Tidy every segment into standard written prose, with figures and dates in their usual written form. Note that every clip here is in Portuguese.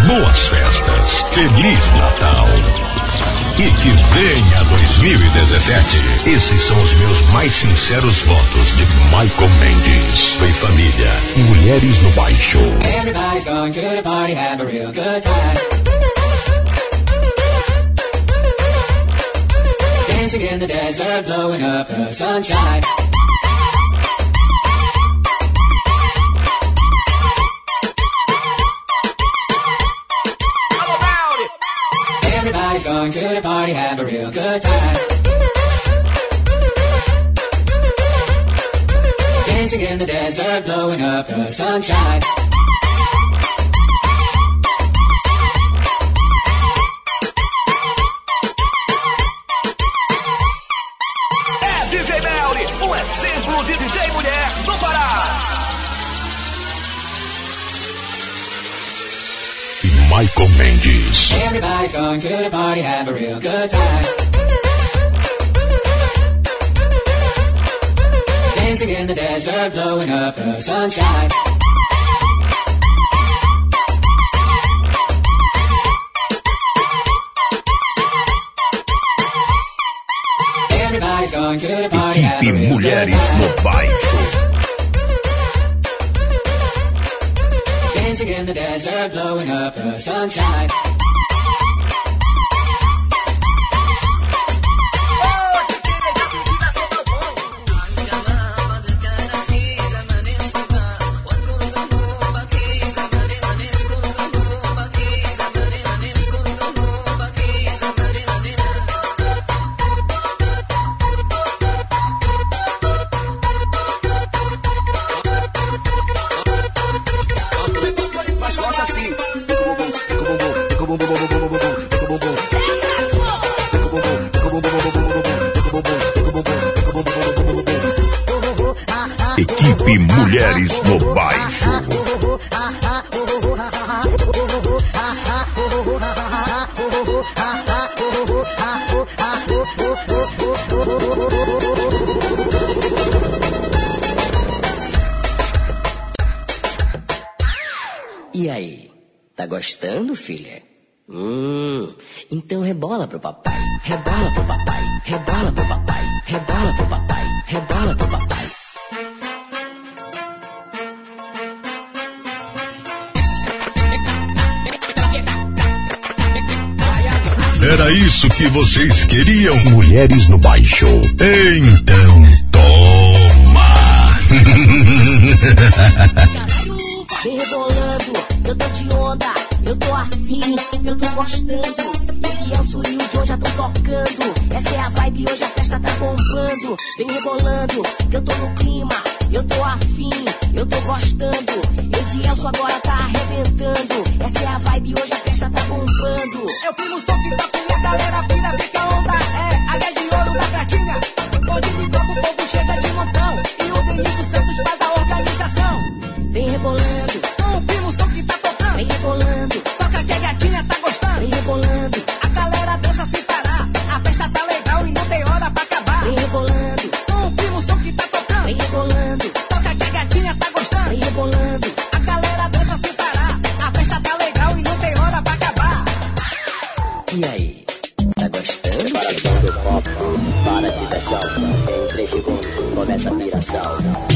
boas festas, Feliz Natal. E que venha 2017. Esses são os meus mais sinceros votos de Michael Mendes. Foi família, Mulheres no Baixo. Everybody's going to the party, have a real good time. Dancing in the desert, blowing up the sunshine. Everybody's going to the party, have a real good time. Dancing in the desert, blowing up the sunshine. É DJ Melly, um exemplo de DJ mulher no Pará. Michael Mendes. Everybody's going to the party, have a real good time. Dancing in the desert, blowing up the sunshine. Everybody's going to the party, have a Equipe real good Mulheres time. no Baixo. Dancing in the desert, blowing up the sunshine. Equipe Mulheres no Baixo. E aí, tá gostando, filha? Então rebola pro papai, rebola pro papai, rebola pro papai, rebola pro papai, rebola pro papai. Era isso que vocês queriam, Mulheres no Baixo? Então toma! Vem rebolando, eu tô de onda, eu tô afim, eu tô gostando. Elielson e o John já tão tocando. Essa é a vibe, hoje a festa tá bombando. Vem rebolando, eu tô no clima, eu tô afim, eu tô gostando. Elielson agora tá arrebentando. Essa é a vibe, hoje a festa tá bombando. Eu fui no som que toca e a galera pira, fica onda. É, área de ouro da gatinha. Hoje me toca, o povo chega de montão. E o Denilson Santos faz a organização. Vem rebolando, Confirma o som que tá tocando. vem rebolando, Toca que a gatinha tá gostando. vem rebolando, A galera dança sem parar. A festa tá legal e não tem hora pra acabar. vem rebolando, Confirma o som que tá tocando. vem rebolando, Toca que a gatinha tá gostando. vem rebolando. A galera dança sem parar. A festa tá legal e não tem hora pra acabar. E aí, tá gostando? Preparação do copo, para de deixar. Em 3 segundos começa a piração.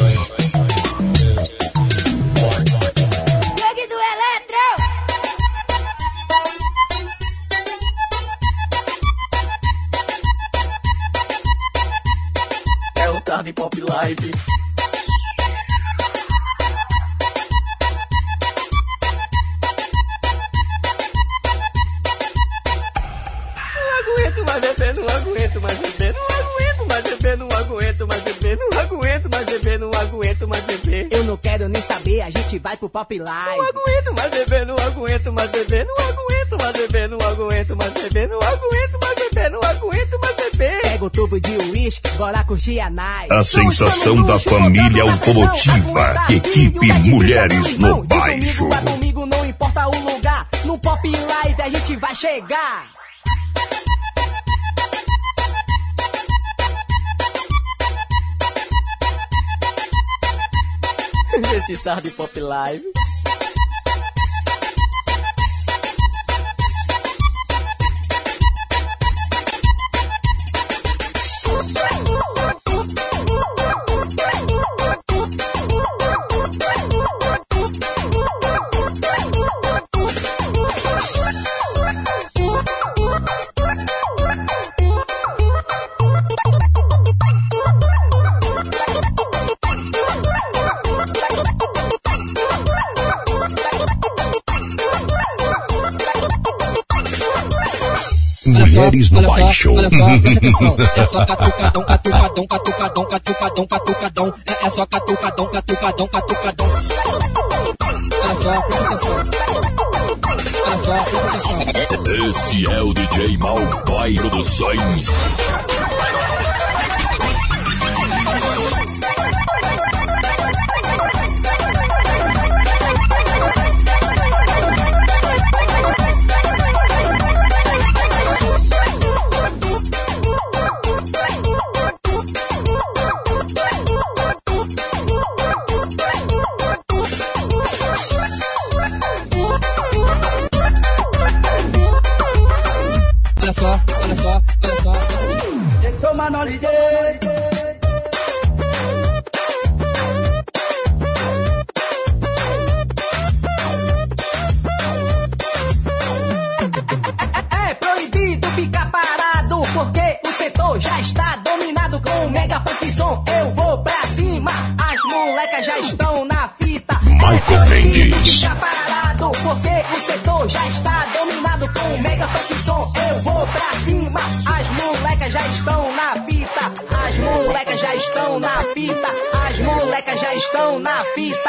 Jogue do Eletro! É o Tarde Pop Live. Não aguento mais beber, não aguento mais beber, não aguento mais beber, não aguento mais beber, não aguento mais beber, não aguento mais beber. Eu não quero nem saber, a gente vai pro Pop Live. Não aguento mais beber, não aguento mais beber, não aguento mais beber, não aguento mais beber, não aguento mais beber, não aguento mais beber. Pega o tubo de uísque, bora curtir a night. A sensação da família automotiva. Equipe Mulheres no Baixo. Domingo a domingo, não importa o lugar. No Pop Live a gente vai chegar. Esse Tarde Pop Live. Mulheres no baixo. Olha só, presta atenção. É só catucadão, catucadão, catucadão, catucadão, catucadão. É só catucadão, catucadão, catucadão. Olha só, presta atenção. Olha só, presta atenção. Esse é o DJ Mal Pai Produções. Olha só, olha só, olha só. Toma no DJ. É proibido ficar parado, porque o setor já está dominado com o mega punk som. Eu vou pra cima, as molecas já estão na fita. Michael Mendes. Ficar parado, porque o setor já está dominado com o mega punk som. Eu vou pra cima, as molecas já estão na fita. As molecas já estão na fita. As molecas já estão na fita.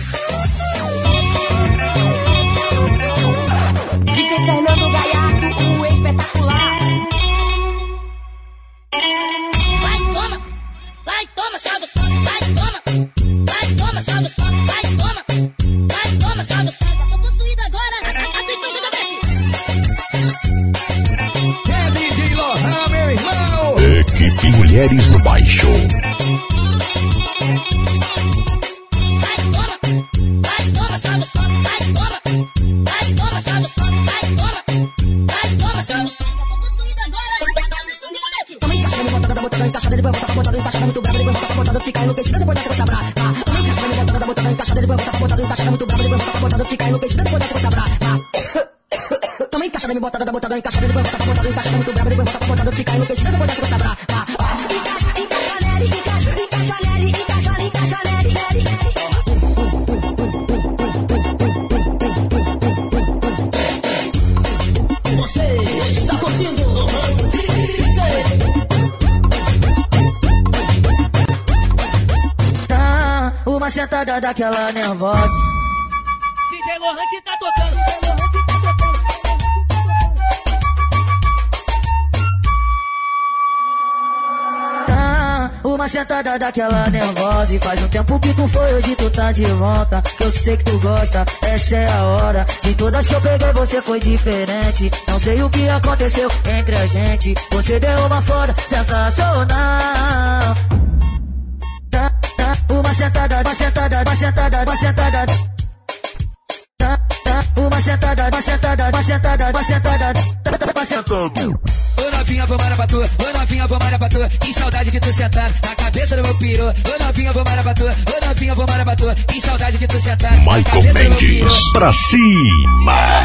DJ Fernando Galhardo, o espetacular. Vai, toma, só dos vai, toma, só dos vai, toma, só dos tô possuído agora, atenção, É DJ Lohan, meu irmão. Equipe Mulheres no Baixo. vai, toma, só dos vai, toma, só dos tô possuído agora, atenção, Toma encaixada, me bota, botando encaixada, depois botando encaixada, muito brava, depois botando, fica enlouquecida, depois dessa você brava. Toma encaixada, me bota, encaixada, depois botando encaixada, muito brava, depois botando, fica enlouquecida, depois dessa você brava. Toma encaixada, me bota, encaixada, depois botando encaixada, muito brava, depois botando, fica enlouquecida, depois dessa você brava. Encaixa nele, encaixa nele, encaixa nele. Você está curtindo? Tá, uma sentada daquela nervosa. DJ Lohan que tá tocando. Tá, uma sentada daquela nervosa. E faz um tempo que tu foi, hoje tu tá de volta. Que eu sei que tu gosta, essa é a hora. De todas que eu peguei você foi diferente. Não sei o que aconteceu entre a gente. Você deu uma foda sensacional. Uma sentada. Ô novinha, vou malhar pra tu. Ô novinha, vou malhar pra tu. Que saudade de tu sentar na cabeça do meu piru. Ô novinha, vou malhar pra tu. Ô novinha, vou malhar pra tu. Que saudade de tu sentar na Michael cabeça do meu piru. Mendes. Pra cima.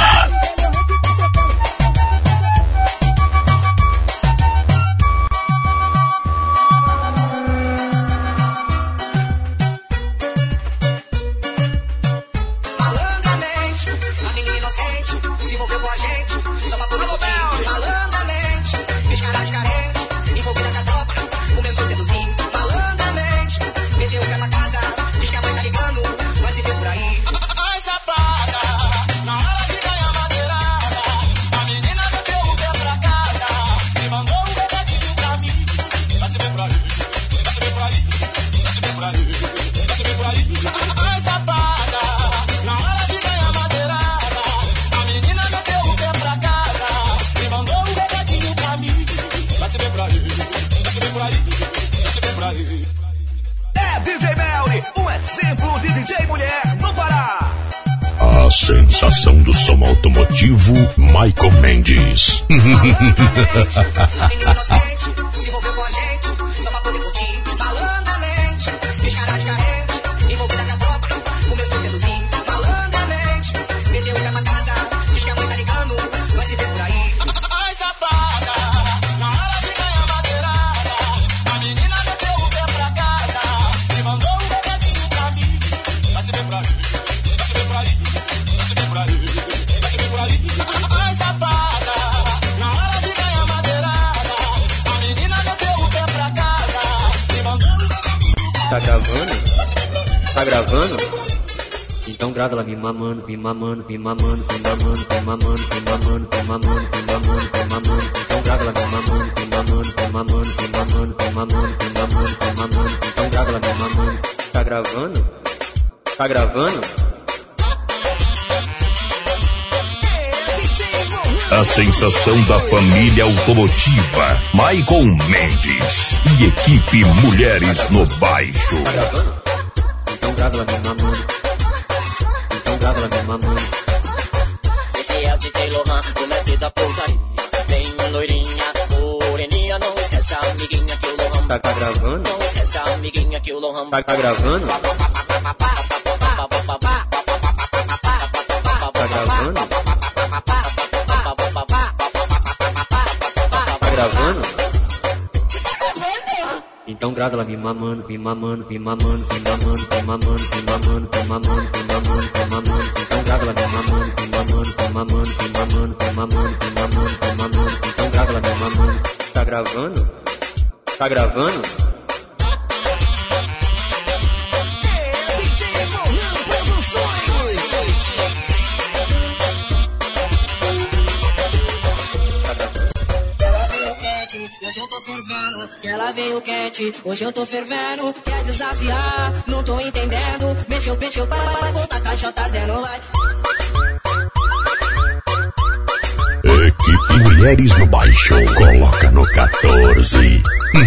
Malandramente, a menina inocente se envolveu com a gente, só pra poder curtir. Malandramente, fez cara de carente, envolvida com a tropa, começou a seduzir. Malandramente, meteu o pé pra casa, diz que a mãe tá ligando, vai se ver por aí. Ai, safada, na hora de ganhar madeirada, a menina meteu o pé pra casa, e mandou um recadinho pra mim. Vai se ver por aí, vai se ver por aí, vai se ver por aí, vai se ver por aí. Ai, safada, na hora de ganhar madeirada, a menina meteu o pé pra casa e mandou um recadinho pra mim. Vai se ver por aí, vai se ver por aí, vai se ver por aí. É DJ Melly, um exemplo de DJ mulher no Pará. A sensação do som automotivo, Michael Mendes. A menina inocente se envolveu com a gente, só pra poder curtir. Malandramente, fez cara de carente, envolvida com a tropa, começou a seduzir. Malandramente, meteu o pé pra casa, diz que a mãe tá ligando, vai se ver por aí. Ai, safada, na hora de ganhar madeirada, a menina meteu o pé pra casa e mandou um recadinho pra mim. Vai se ver por aí, vai se ver por aí, vai se ver por aí, vai se ver por aí. Ai, safada, na Tá gravando? Tá gravando? Então grava ela me mamando, me mamando, me mamando, me mamando, me mamando, me mamando, me mamando, me mamando, me mamando. Então grava ela me mamando, me mamando, me mamando, me mamando, me mamando, me mamando, me mamando. Então grava ela me mamando. Tá gravando? Tá gravando? A sensação da família automotiva, Michael Mendes e equipe Mulheres no Baixo. Tá gravando? Então grava ela me mamando. Então grava ela me mamando. Esse é o DJ Lohan, o mestre da putaria. Vem loirinha, moreninha, não esquece a amiguinha que o Lohan. Tá gravando? Não esquece a amiguinha que o Lohan. Tá gravando? Tá gravando? Tá gravando? Então grava ela me mamando, me mamando, me mamando, me mamando, me mamando, me mamando, me mamando, me mamando, me mamando. Então grava ela me mamando, me mamando, me mamando, me mamando, me mamando, me mamando, me mamando. Então grava ela me mamando. Tá gravando? Tá gravando? Hoje eu tô fervendo, ela veio quente. Hoje eu tô fervendo, quer desafiar, não tô entendendo. Mexeu, vai voltar, caixa tá dando, vai. Equipe Mulheres no Baixo, coloca no 14.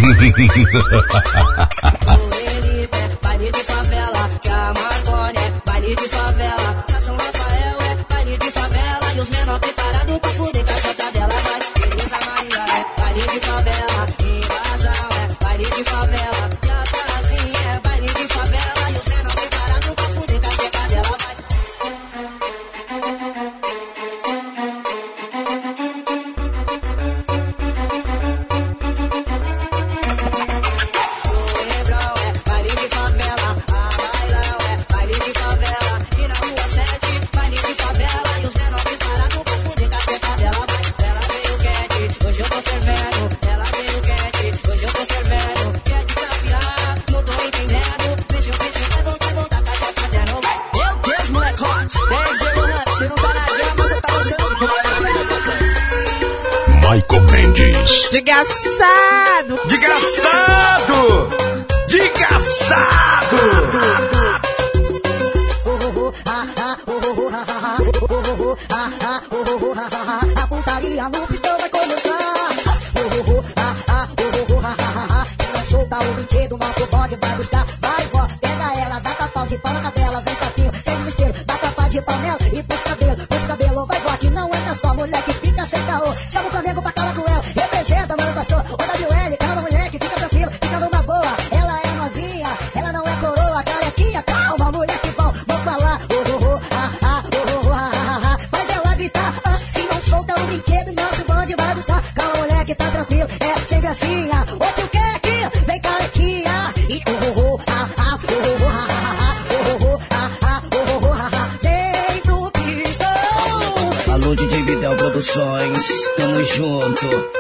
Baile de favela, que a Marconi é baile de favela. Que a São Rafael é baile de favela. E os menores preparados pra fuder, caixa tá dela, vai. Beleza Maria é baile de favela. Invasão é baile de favela. E a Casinha é baile de favela. E os menores preparados pra fuder, caixa tá dela, vai. Michael Mendes. Desgraçado! Desgraçado! Desgraçado! A putaria no pistão vai começar. Se não soltar o brinquedo, nosso bode vai buscar. Vai, vó, pega ela, dá tapau de pau na cadela. Vem sapinho, sem desespero, dá tapa de panela e puxa cabelo, vai, vó, que não entra só mulher que fica sem caô. Chama o Flamengo pra cala cruel, representa, mano, pastor. O WL, calma, moleque, fica tranquilo, fica numa boa. Ela é novinha, ela não é coroa, carequinha, calma, moleque bom, vou falar. Faz ela gritar, se não solta o brinquedo, nosso bonde vai buscar. Calma, moleque, tá tranquilo, é sempre assim. Ô tio Keck, vem carequinha, e vem pro pistão. Alô, DJ Vidal Produções, tamo junto.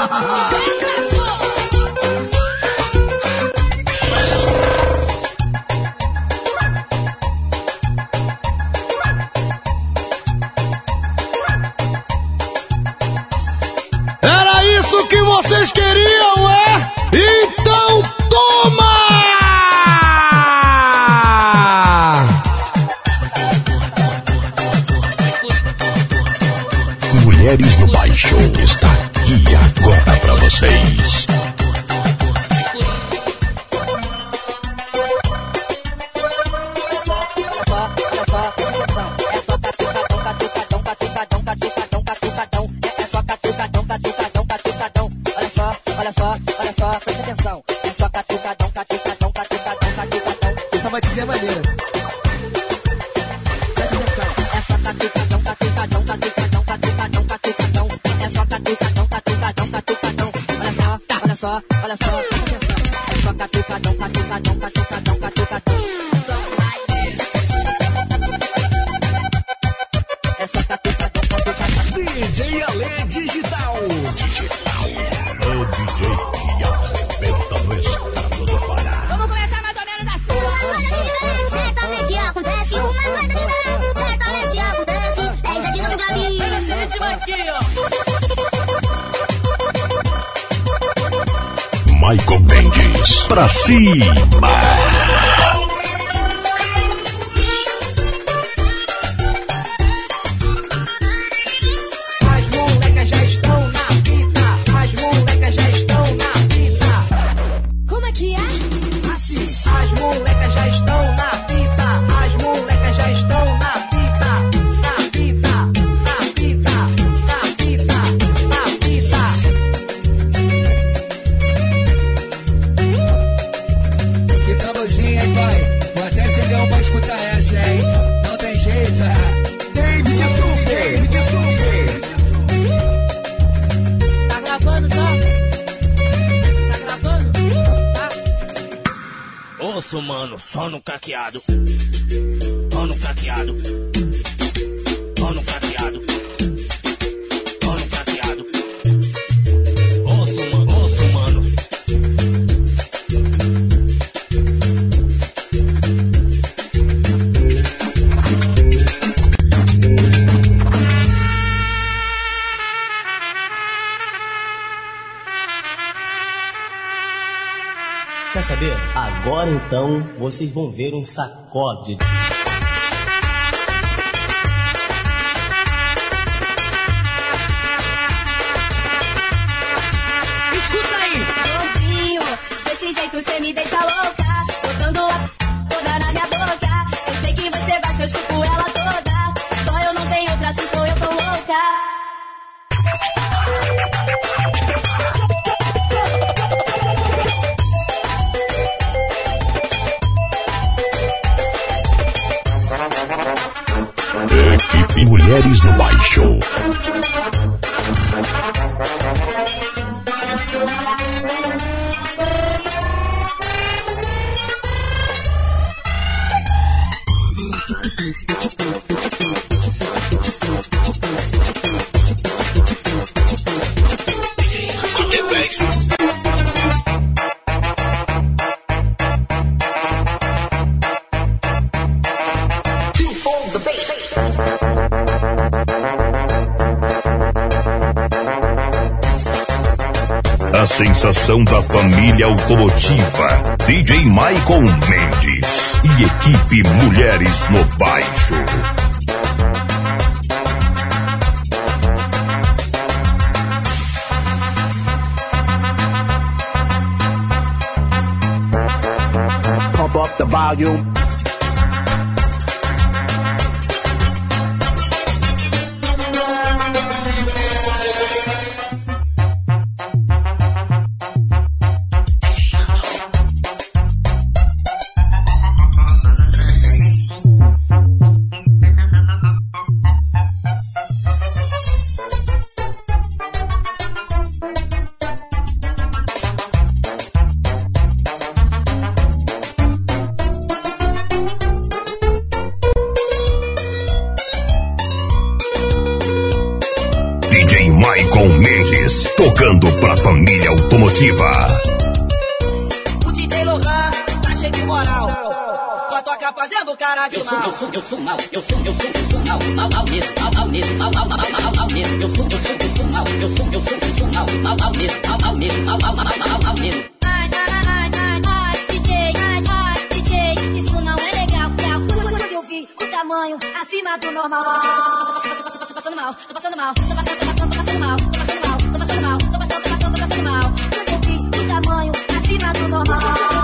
Era isso que vocês queriam, é? Então toma! Mulheres no Baixo está aqui agora pra vocês. Olha só, presta atenção. É só catucadão, catucadão, catucadão, catucadão. Essa batidinha é maneira. Presta atenção. É só catucadão, catucadão, catucadão, catucadão, catucadão. É só catucadão, catucadão, catucadão. Olha só, presta atenção. É só catucadão, catucadão, catucadão, catucadão. É só catucadão, catucadão. DJ Alê Digital. O DJ que arrebenta no estado do Pará. Vamos começar mais ou menos aqui, ó. Michael Mendes, pra cima. As molecas já estão na fita. As molecas já estão na fita. Como é que é? Assim, as molecas já estão na fita. As molecas já estão na fita. Na fita, na fita, na fita, na fita. Que tamborzinho, hein, pai? Vou até acender um pra escutar essa, hein? Não tem jeito, David Super. Tá gravando já? Tá gravando? Tá? Osso, mano, só no caqueado. Só no caqueado. Só no caqueado. Só no caqueado. Osso, mano. Quer saber? Agora então vocês vão ver um sacode. Escuta aí. Gordinho, desse jeito cê me deixa louca. Botando a toda na minha boca. Eu sei que você gosta, eu chupo ela toda. Só eu não tenho outra, assim sou eu tão louca. Equipe Mulheres no Baixo. A sensação da família automotiva, DJ Michael Mendes e equipe Mulheres no Baixo. Pump up the volume. DJ Michael Mendes, tocando pra família automotiva. O DJ Lohan tá cheio de moral. Só toca fazendo cara de mal. Eu sou mal mesmo, mal mesmo, mal mesmo. Eu sou mal mesmo. DJ, isso não é legal. Quando eu vi o tamanho acima do normal. Tô passando mal. Quando eu vi o tamanho acima do normal.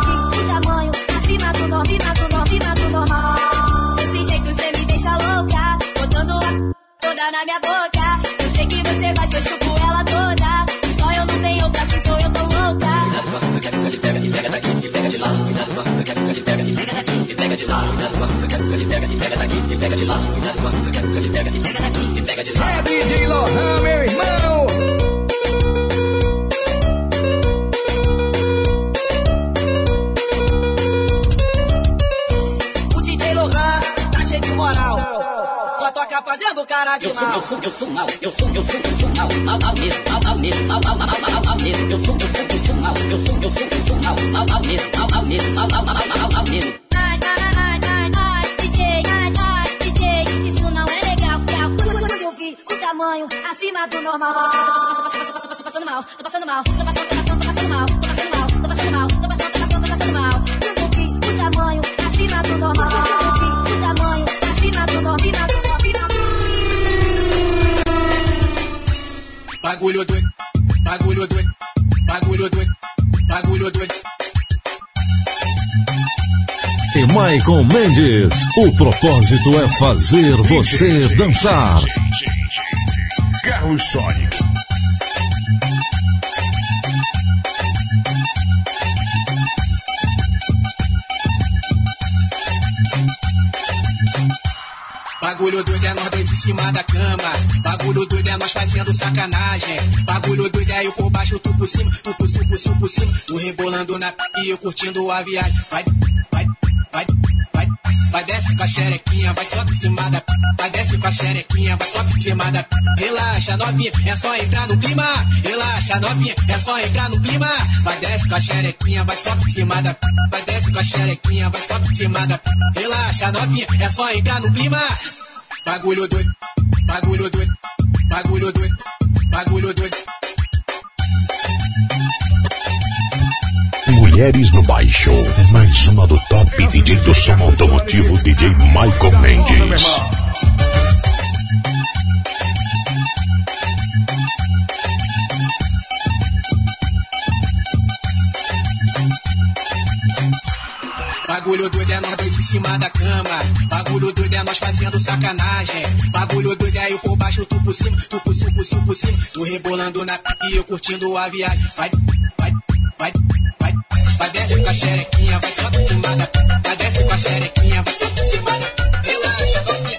Desse jeito cê me deixa louca. Botando a toda na minha boca. Eu sei que você gosta, eu chupo ela toda. Só eu não tenho outra, assim sou eu tão louca. Cuidado com a que te pega e pega daqui e pega de lá. Cuidado com a que te pega e pega daqui e pega de lá. Cuidado com a que te pega e pega daqui e pega de lá. Cuidado com a que te pega e pega daqui e pega de lá. É DJ Lohan, meu irmão. O DJ Lohan tá cheio de moral. Só toca fazendo cara de mal. Eu sou mal mesmo, mal mesmo. Eu sou mal mesmo. DJ, isso não é legal. Quando eu vi o o tamanho acima do normal. Tô passando mal, tô passando mal, tô passando mal, tô passando mal, tô passando mal, tô passando mal. O tamanho acima do normal. O tamanho acima do normal. Bagulho doido, bagulho doido, bagulho doido, bagulho doido. E Maicon Mendes, o propósito é fazer você dançar. Carlos Sonic. Bagulho doido é nós dois em cima da cama. Bagulho doido é nós fazendo sacanagem. Bagulho doido é eu por baixo, tu por cima, tu por cima, por cima. Tu rebolando na p e eu curtindo a viagem. Vai desce com a xerequinha, vai só por cima da p. Vai desce com a xerequinha, vai só por cima da p. Relaxa novinha, é só entrar no clima. Relaxa novinha, é só entrar no clima. Vai desce com a xerequinha, vai só por cima da p. Vai desce com a xerequinha, vai só por cima da p. Relaxa novinha, é só entrar no clima. Bagulho doido, bagulho doido, bagulho doido, bagulho doido. Mulheres no Baixo, mais uma do top DJ do som automotivo, DJ Maicon Mendes. Bagulho doido é nós dois em cima da cama. Bagulho doido é nós fazendo sacanagem. Bagulho doido é eu por baixo, tu por cima, tu por cima, por cima, por cima. Tu rebolando na p e eu curtindo a viagem. Vai desce com a xerequinha, vai só por cima da p. Vai desce com a xerequinha, vai só por cima da p. Relaxa, novinha.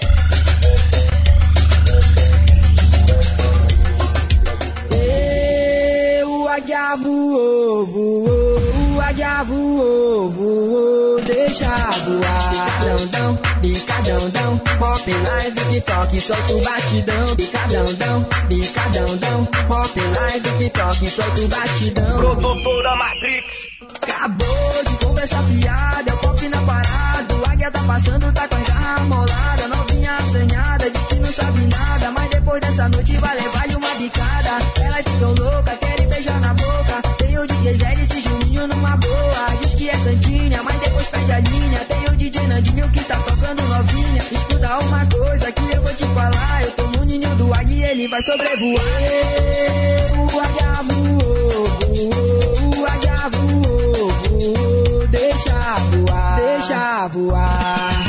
O águia voou, voou, o águia voou, voou, deixa voar. Bicadão, bicadão, pop live, TikTok, solta o batidão. Bicadão, pop live, TikTok, solta o batidão. Produtora Matrix. Acabou de conversar fiada, é o pop na parada. O águia tá passando, tá com a jarra amolada. Novinha assanhada, diz que não sabe nada, mas depois dessa noite vai levar-lhe uma bicada. Elas ficam loucas, querem beijar na boca. Tem o DJ Zé e Juninho numa boa. Diz que é santinha, mas depois perde a linha. Tem o DJ Nandinho que tá tocando novinha. Escuta uma coisa que eu vou te falar. Eu tô no ninho do águia e ele vai sobrevoar. O águia voou, voou, o águia voou, voou, deixa voar, deixa voar.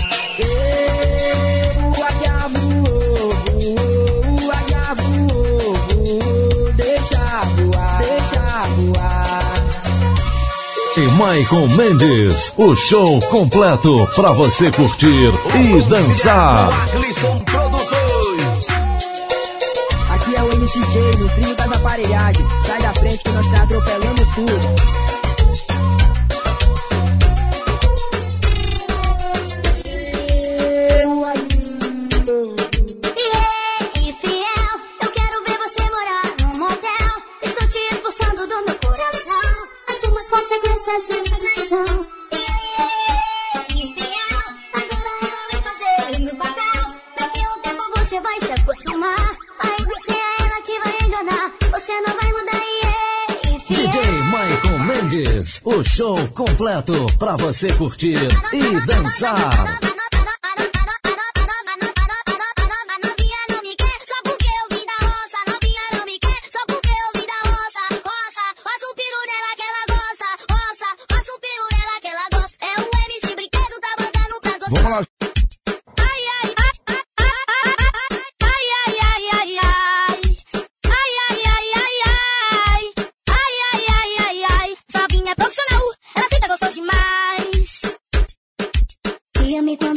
O águia voou, voou, o águia voou, voou, deixa voar, deixa voar. E Maicon Mendes, o show completo pra você curtir e dançar. Aqui é o MCJ no trio das aparelhagens. Sai da frente que nós tá atropelando tudo. O show completo pra você curtir e dançar. Vamos lá. Me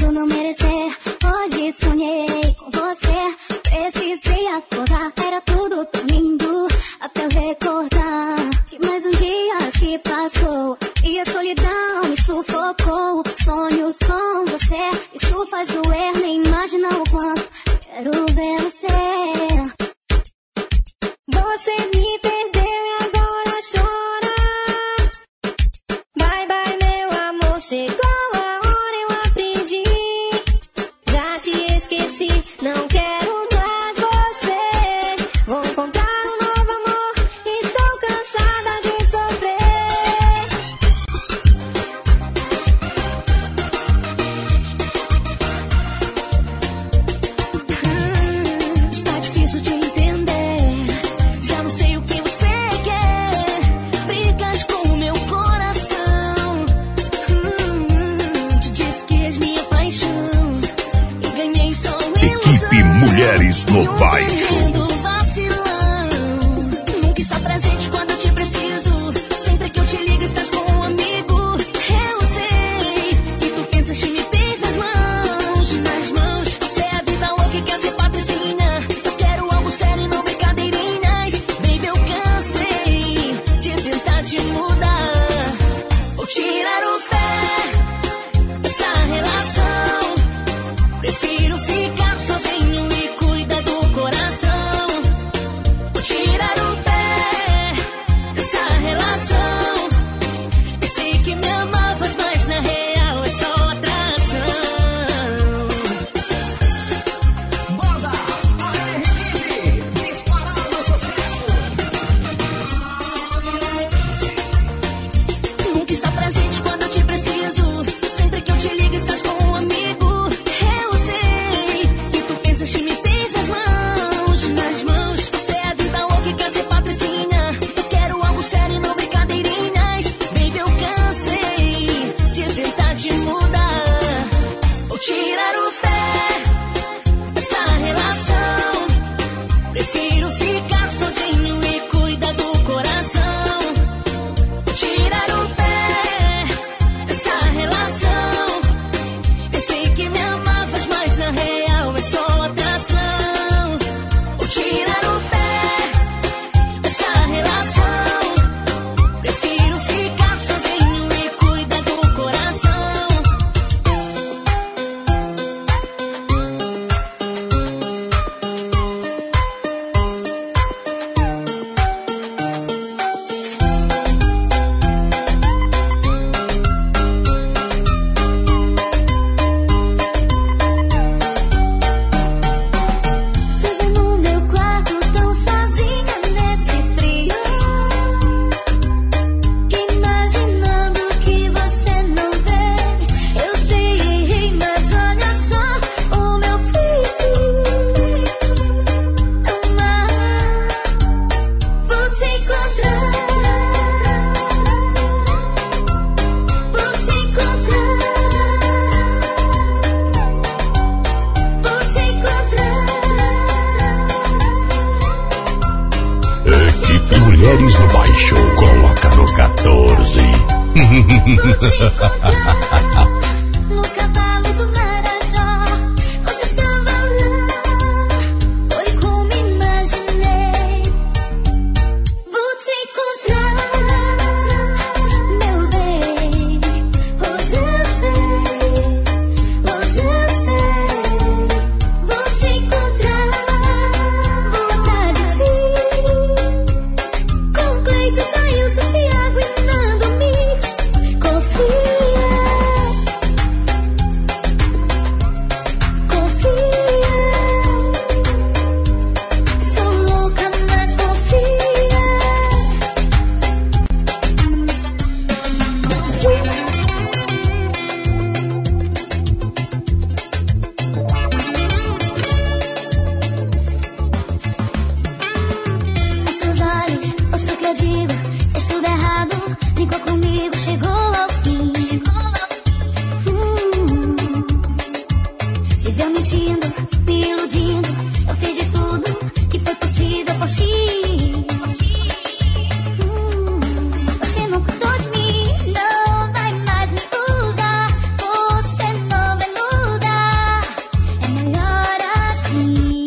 Mulheres no Baixo. Vacilão, nunca está presente quando eu te preciso. Sempre que eu te ligo estás com um amigo. Eu sei que tu pensas que me tens nas mãos, nas mãos. Você é a vida louca e quer ser patricinha. Eu quero algo sério e não brincadeirinhas. Baby, eu cansei de tentar te mudar ou tirar o pé dessa relação. Prefiro ficar sozinho e cuidar do coração. Vou tirar o pé dessa relação. Pensei que me amavas, mas na real é só atração. Banda AR15, disparando sucesso. Nunca está presente quando eu te preciso. Sempre que eu te ligo estás com um amigo. Eu sei que tu pensas que me tens nas mãos, nas mãos. Você é a vida louca e quer ser patricinha. Eu quero algo sério e não brincadeirinhas. Baby, eu cansei de tentar te mudar ou tirar o pé dessa relação. Prefiro ficar sozinho e cuidar do coração. Vou tirar o pé dessa relação. Pensei que me amavas, mas na real é só atração. Vou tirar o pé dessa relação. Prefiro ficar sozinho e cuidar do coração. Presa no meu quarto, tão sozinha nesse frio, imaginando que você não vê. Eu sei, errei, mas olha só o meu filho. Amar, vou te encontrar. Vou te encontrar. Vou te encontrar. Equipe Mulheres no Baixo, coloca no 14. Vou te encontrar no cavalo do Marajó. Você estava lá, foi como imaginei. Vou te encontrar, meu bem. Hoje eu sei, hoje eu sei. Vou te encontrar, vou atrás de ti. Com Cleiton, Jailson, Thiago e Nando Mix. Confia, confia. Sou louca, mas confia. Os seus olhos, ouço o que eu digo. Fez tudo errado, brincou comigo, chegou ao fim. Viveu mentindo, me iludindo. Eu fiz de tudo que foi possível por ti. Você não cuidou de mim, não vai mais me usar. Você não vai mudar, é melhor assim.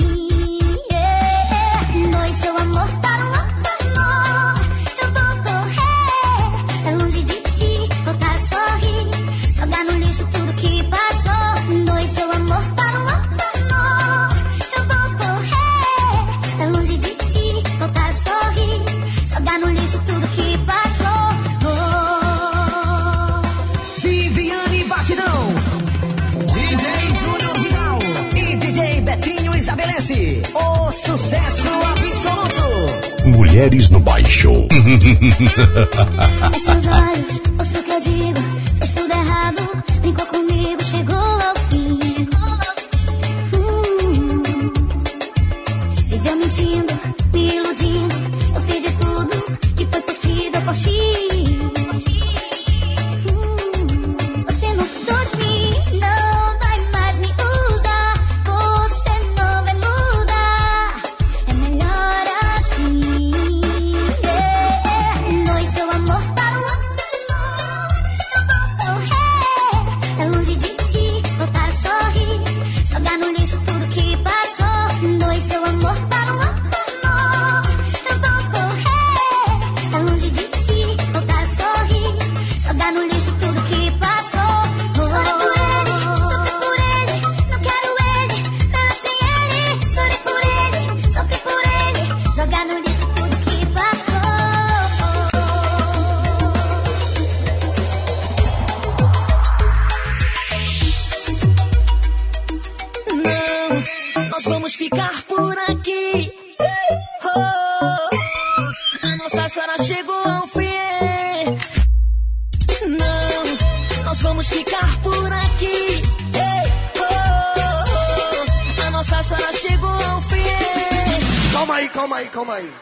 Dois, seu amor para um outro amor. Eu vou correr, é longe de ti, voltar a sorrir. Jogar no lixo tudo que passou. Dois, seu amor para um outro amor. Eu vou correr, é longe de ti, voltar a sorrir. Jogar no lixo tudo que passou. Viviane Batidão, DJ Júnior Vidal e DJ Betinho estabelece o sucesso absoluto. Mulheres no Baixo. Fecha os olhos, ouço o que eu digo. Fez tudo errado, brincou comigo, chegou ao fim. Viveu mentindo, me iludindo. Eu fiz de tudo que foi possível por ti. Você não cuidou de mim, não vai mais me usar. Você não vai mudar. ficar por aqui. Oh, a nossa história chegou ao fim. Não, nós vamos ficar por aqui. Oh, a nossa história chegou ao fim. Calma aí, calma aí, calma aí.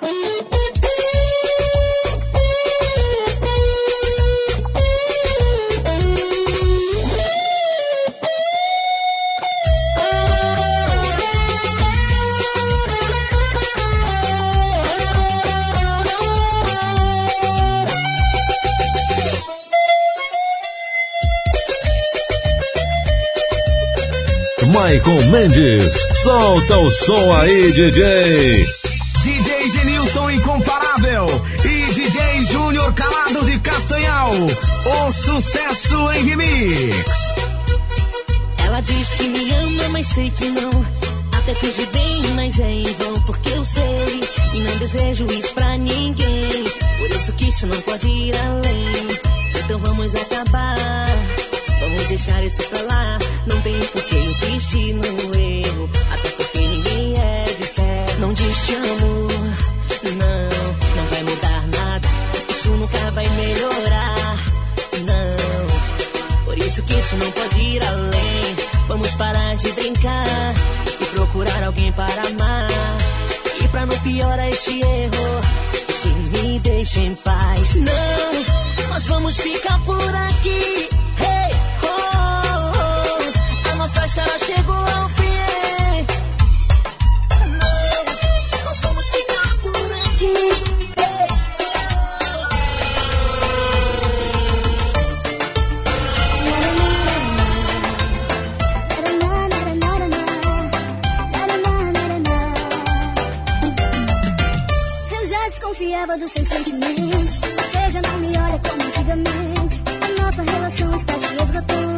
Michael Mendes, solta o som aí, DJ. DJ Genilson Incomparável e DJ Júnior Calado de Castanhal, o sucesso em remix. Ela diz que me ama, mas sei que não. Até fiz de bem, mas é em vão, porque eu sei e não desejo isso pra ninguém. Por isso que isso não pode ir além. Então vamos acabar. Vamos deixar isso pra lá. Não tem por que insistir no erro, até porque ninguém é de fé. Não diz te amo, não vai mudar nada. Isso nunca vai melhorar, não. Por isso que isso não pode ir além. Vamos parar de brincar e procurar alguém para amar. E pra não piorar este erro, se me deixa em paz. Não, nós vamos ficar por aqui. Nossa história chegou ao fim. Não, nós vamos ficar por aqui. Eu já desconfiava dos seus sentimentos. Você já não me olha como antigamente. A nossa relação está se esgotando.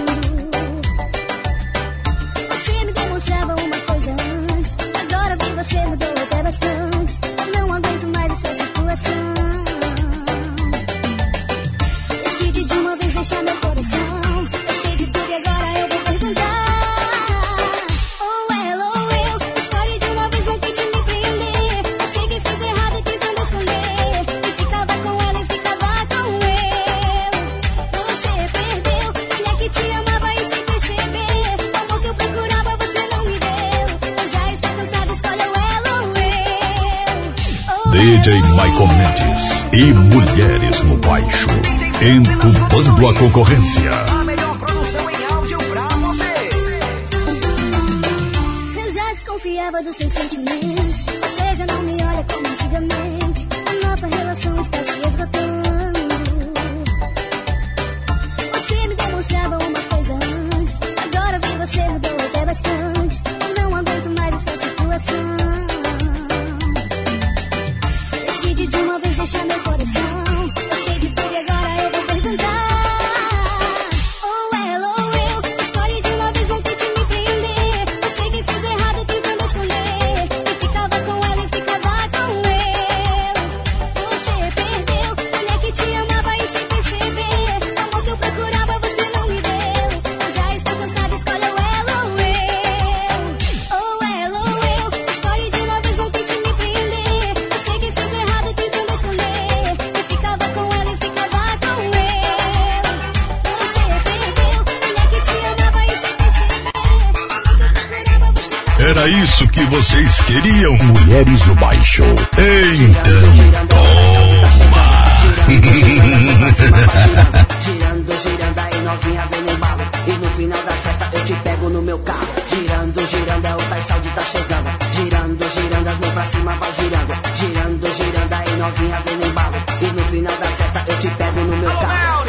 Mostrava uma coisa antes, agora vi você mudou até bastante. Não aguento mais essa situação. Decide de uma vez deixar meu coração. Eu sei de tudo e agora eu vou perguntar. Ou ela ou eu, escolhe de uma vez, não tente me prender. Eu sei que fiz errado tentando esconder. E ficava com ela e ficava com eu. Você perdeu, ele é que te amava e sem perceber. O amor que eu procurava você DJ Michael Mendes e Mulheres no Baixo, entubando a concorrência. A melhor produção em áudio pra vocês. Eu já desconfiava dos seus sentimentos. Você já não me olha como antigamente. A nossa relação está se esgotando. Você me demonstrava uma coisa antes, agora vi você mudou até bastante. Não aguento mais essa situação. De uma vez deixar meu coração. Eu sei de tudo e agora eu vou perguntar. Ou ela ou eu, escolhe de uma vez, não tente me prender. Eu sei que fiz errado tentando esconder. E ficava com ela e ficava com eu. Você perdeu, ele é que te amava e sem perceber. O amor que eu procurava você não me deu. Eu já estou cansada, escolhe ou ela ou eu. Ou ela ou eu, escolhe de uma vez, não tente me prender. Eu sei que fiz errado tentando esconder. E ficava com ela e ficava com eu. Você perdeu, ele é que te amava e sem perceber. Era isso que vocês queriam, Mulheres no Baixo. Então toma. Girando, girando, aí novinha vem no embalo. E no final da festa eu te pego no meu carro. Girando, girando, é o Tais Saúde tá chegando. Girando, girando, as mãos pra cima vai girando. Girando, girando, aí novinha vem no embalo. E no final da festa eu te pego no meu carro.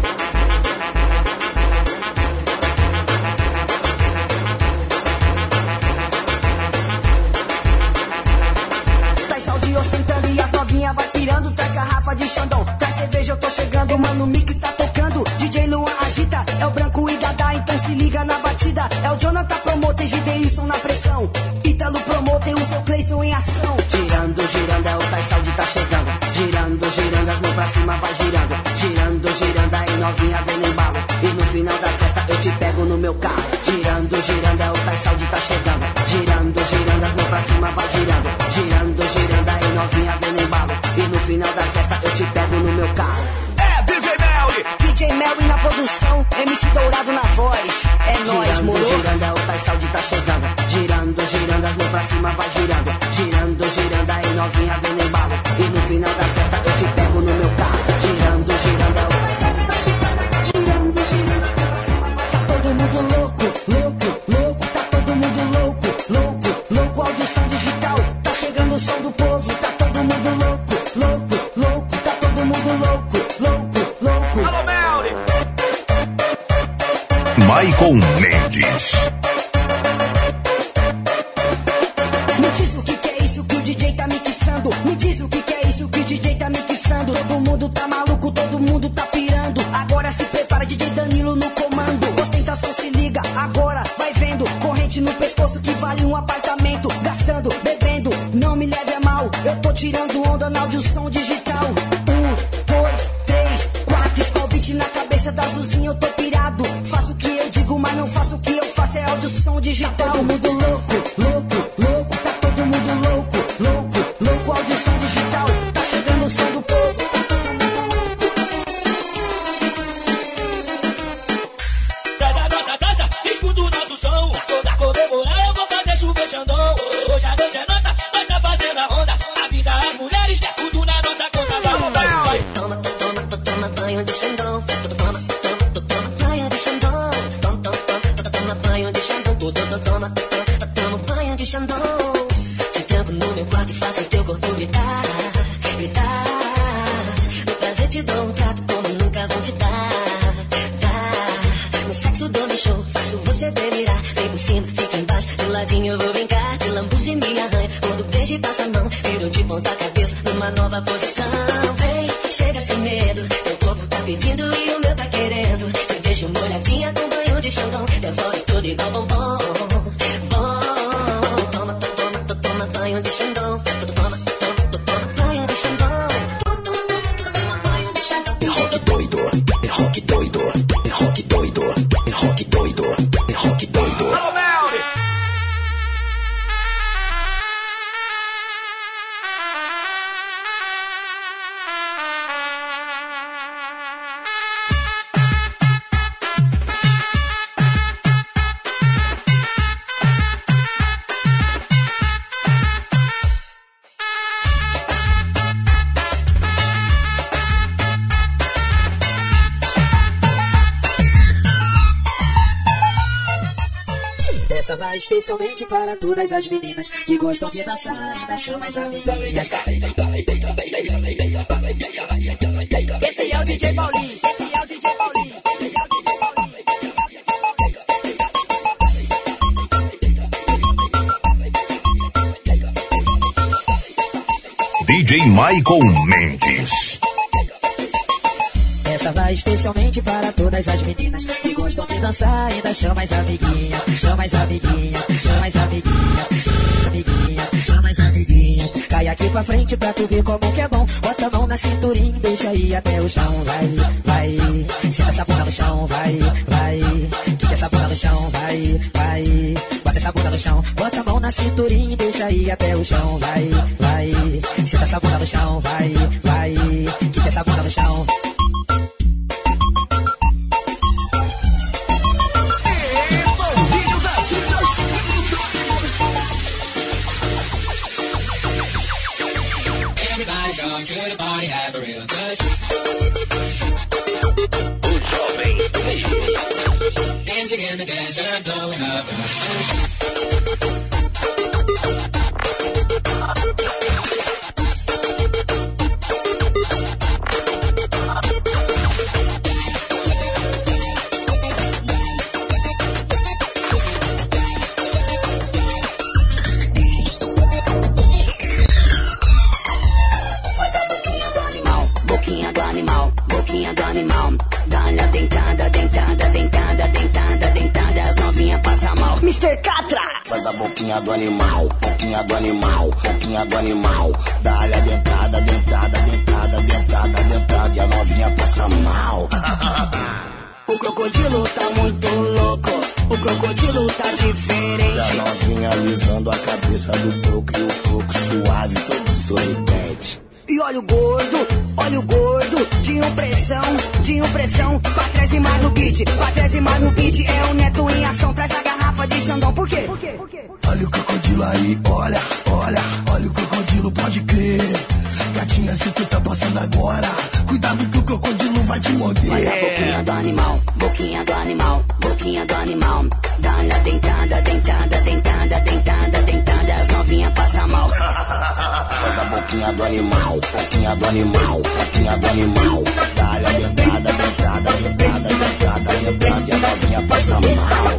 Tais Saúde ostentando e as novinhas vai pirando. Traz garrafa de Xandão, traz cerveja, eu tô chegando. Mano, o mix tá tocando, DJ Luan agita. É o Branco e Dada, então se liga na batida. É o Jonathan Promoter, Gideilson na pressão. Ítalo Promoter, o seu Cleison em ação. Girando, girando, é o Tais Saúde tá chegando. Girando, girando, as mãos pra cima vai girando. Girando, girando, aí novinha vem no embalo. E no final da festa eu te pego no meu carro. Girando, girando, é o Tais Saúde tá chegando. Girando, girando. do povo, tá todo mundo louco, louco, louco, tá todo mundo louco, louco, louco. Alô, Melly! Michael Mendes. Me diz o que é isso que o DJ tá mixando. Me diz o que é isso que o DJ tá mixando. Todo mundo tá maluco, todo mundo tá pirando. Agora se prepara, DJ Danilo no comando. Ostentação se liga, agora vai vendo. Corrente no pescoço que vale um apartamento. Gastando, bebendo, não me leve a mal. Eu tô tirando onda na áudio som digital. 1, 2, 3, 4. Skull beat na cabeça da Zuzinha, eu tô pirado. Faço o que eu digo, mas não faço o que eu faço. É áudio som digital. Todo mundo louco, louco, louco. Tá todo mundo louco, louco, louco. Áudio som digital. Tá chegando o som do povo. Tá todo mundo louco. Traz a nossa dança, escuta o nosso som. Toda comemorar eu vou fazer chover Xandão. Hoje a noite é nossa, nós tá fazendo a onda. Avisa as mulheres que é tudo na nossa conta. Vai, vai, vai. Toma, toma, toma banho de Xandão. Toma, toma banho de Xandão. Toma banho de Xandão. Toma banho de Xandão. Te tranco no meu quarto e faço teu corpo gritar, gritar. No prazer te dou um trato como nunca vão te dar, dar. No sexo dou me show, faço você delirar. Vem por cima, fica embaixo, de ladinho eu vou brincar. De lambuja e me arranha, quando beijo e passa a mão. Viro de ponta cabeça numa nova posição. Vem, chega sem medo, teu corpo tá pedindo e o meu tá querendo. Te deixo molhadinha com banho de Xandão. Devora tudo igual bombom, bom. Toma, toma, toma banho de Xandão. Toma, toma banho de Xandão. Toma banho de Xandão. É rock doido, é rock doido, é rock doido, é rock doido, é rock doido. Alô, Melly! Essa vai especialmente para todas as meninas que gostam de dançar e das chamas amiguinhas. Esse é o DJ Paulinho, esse é o DJ Paulinho, esse é o DJ Paulinho. DJ Michael Mendes. Essa vai especialmente para todas as meninas que gostam de dançar e das chamas amiguinhas. Chamas amiguinhas, chamas amiguinhas, amiguinhas, chamas amiguinhas. Cai aqui pra frente pra tu ver como que é bom. Bota a mão na cinturinha, deixa ir até o chão. Vai, vai, senta essa bunda no chão. Vai, vai, quica essa bunda no chão. Vai, vai, bota essa bunda no chão. Bota a mão na cinturinha, deixa ir até o chão. Vai, vai, senta essa bunda no chão. Vai, vai, quica essa bunda no chão. Everybody's going to the party, have a real good time. Dancing in the desert, blowing up in the sunshine. Boquinha do animal, dá-lhe a dentada, dentada, dentada, dentada, dentada, as novinhas passam mal. Mr. Catra! Faz a boquinha do animal, boquinha do animal, boquinha do animal. Dá-lhe a dentada, dentada, dentada, dentada, dentada, e a novinha passa mal. O crocodilo tá muito louco, o crocodilo tá diferente. E a novinha alisando a cabeça do croco e o croco suave, todo sorridente. E olha o gordo, de impressão, pra trás e mais no beat, pra trás e mais no beat, é o Neto em ação, traz a garrafa de Xandão, por quê? Olha o crocodilo aí, olha, olha, olha o crocodilo, pode crer. Gatinha, se tu tá passando agora, cuidado que o crocodilo vai te morder. Faz a boquinha do animal, boquinha do animal, boquinha do animal, dá-lhe a dentada, dentada, dentada, dentada, dentada, as novinhas passam mal. Fotinha do animal, fotinha do animal, fotinha do animal. Dá-lhe a dentada, dentada, dentada, dentada, dentada, e a novinha passa mal.